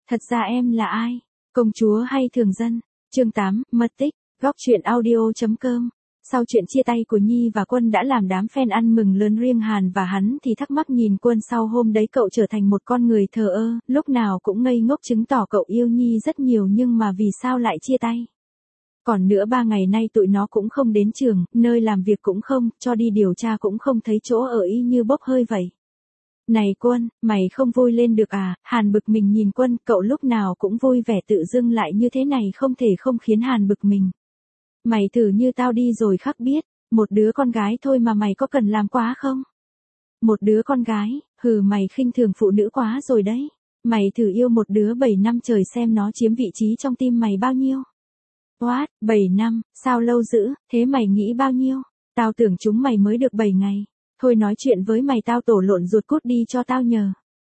Thật ra em là ai? Công chúa hay thường dân? Chương 8, mất tích, góc truyện audio.com. Sau chuyện chia tay của Nhi và Quân đã làm đám fan ăn mừng lớn, riêng Hàn và hắn thì thắc mắc nhìn Quân sau hôm đấy cậu trở thành một con người thờ ơ, lúc nào cũng ngây ngốc chứng tỏ cậu yêu Nhi rất nhiều nhưng mà vì sao lại chia tay. Còn nữa 3 ngày nay tụi nó cũng không đến trường, nơi làm việc cũng không, cho đi điều tra cũng không thấy chỗ ở, y như bốc hơi vậy. Này Quân, mày không vui lên được à? Hàn bực mình nhìn Quân, cậu lúc nào cũng vui vẻ tự dưng lại như thế này không thể không khiến Hàn bực mình. Mày thử như tao đi rồi khắc biết, một đứa con gái thôi mà mày có cần làm quá không? Một đứa con gái, mày khinh thường phụ nữ quá rồi đấy. Mày thử yêu một đứa 7 năm trời xem nó chiếm vị trí trong tim mày bao nhiêu. What, 7 năm, sao lâu dữ, thế mày nghĩ bao nhiêu? Tao tưởng chúng mày mới được 7 ngày. Thôi nói chuyện với mày tao tổ lộn ruột, cút đi cho tao nhờ.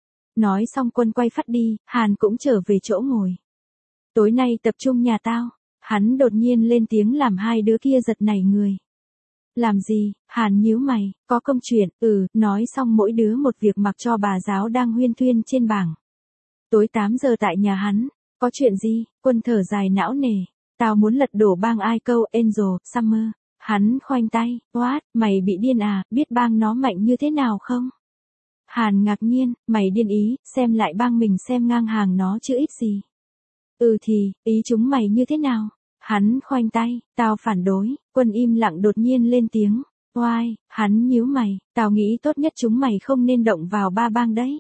Nói xong Quân quay phắt đi, Hàn cũng trở về chỗ ngồi. Tối nay tập trung nhà tao. Hắn đột nhiên lên tiếng làm hai đứa kia giật nảy người. Làm gì? Hàn nhíu mày, có công chuyện, nói xong mỗi đứa một việc mặc cho bà giáo đang huyên thuyên trên bảng. Tối 8 giờ tại nhà hắn, có chuyện gì? Quân thở dài não nề. Tao muốn lật đổ bang Icon Angel, Summer. Hắn khoanh tay, what, mày bị điên à, biết bang nó mạnh như thế nào không? Hàn ngạc nhiên, mày điên ý, xem lại bang mình xem ngang hàng nó chứ ít gì. Thì, ý chúng mày như thế nào? Hắn khoanh tay, tao phản đối. Quân im lặng đột nhiên lên tiếng. Oai, hắn nhíu mày, tao nghĩ tốt nhất chúng mày không nên động vào ba bang đấy.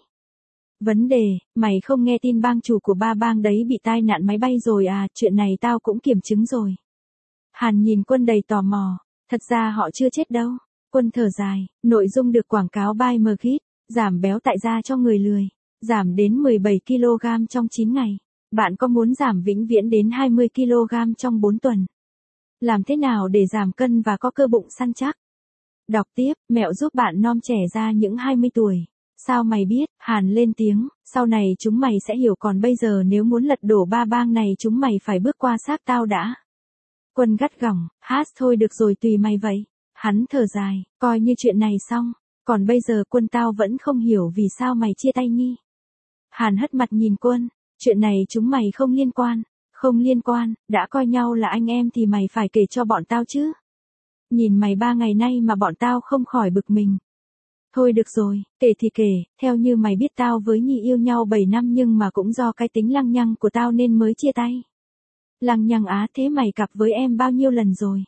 Vấn đề, mày không nghe tin bang chủ của ba bang đấy bị tai nạn máy bay rồi à, chuyện này tao cũng kiểm chứng rồi. Hàn nhìn Quân đầy tò mò, thật ra họ chưa chết đâu. Quân thở dài, nội dung được quảng cáo by Mergit, giảm béo tại da cho người lười, giảm đến 17 kg trong 9 ngày. Bạn có muốn giảm vĩnh viễn đến 20 kg trong 4 tuần? Làm thế nào để giảm cân và có cơ bụng săn chắc? Đọc tiếp, mẹo giúp bạn nom trẻ ra những 20 tuổi. Sao mày biết? Hàn lên tiếng, sau này chúng mày sẽ hiểu, còn bây giờ nếu muốn lật đổ ba bang này chúng mày phải bước qua xác tao đã. Quân gắt gỏng, thôi được rồi tùy mày vậy. Hắn thở dài, coi như chuyện này xong. Còn bây giờ Quân tao vẫn không hiểu vì sao mày chia tay Nhi. Hàn hất mặt nhìn Quân, chuyện này chúng mày không liên quan. Không liên quan, đã coi nhau là anh em thì mày phải kể cho bọn tao chứ. Nhìn mày 3 ngày nay mà bọn tao không khỏi bực mình. Thôi được rồi, kể thì kể, theo như mày biết tao với Nhi yêu nhau 7 năm nhưng mà cũng do cái tính lăng nhăng của tao nên mới chia tay. Lăng nhăng á? Thế mày cặp với em bao nhiêu lần rồi?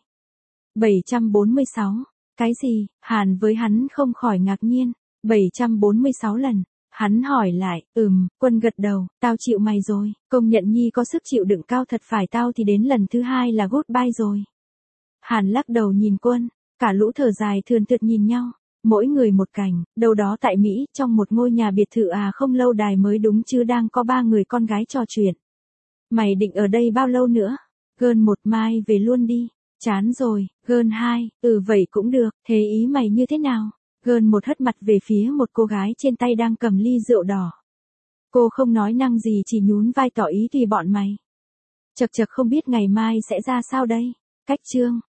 746. Cái gì? Hàn với hắn không khỏi ngạc nhiên. 746 lần. Hắn hỏi lại, Quân gật đầu, tao chịu mày rồi, công nhận Nhi có sức chịu đựng cao thật, phải tao thì đến lần thứ 2 là goodbye rồi. Hàn lắc đầu nhìn Quân, cả lũ thở dài thườn thượt nhìn nhau, mỗi người một cảnh, đâu đó tại Mỹ, trong một ngôi nhà biệt thự không lâu đài mới đúng chứ đang có 3 người con gái trò chuyện. Mày định ở đây bao lâu nữa? Gơn 1 mai về luôn đi. Chán rồi. Gơn 2, vậy cũng được, thế ý mày như thế nào? Gơn 1 hất mặt về phía một cô gái trên tay đang cầm ly rượu đỏ. Cô không nói năng gì, chỉ nhún vai tỏ ý tùy bọn mày. Chậc không biết ngày mai sẽ ra sao đây? Cách chương.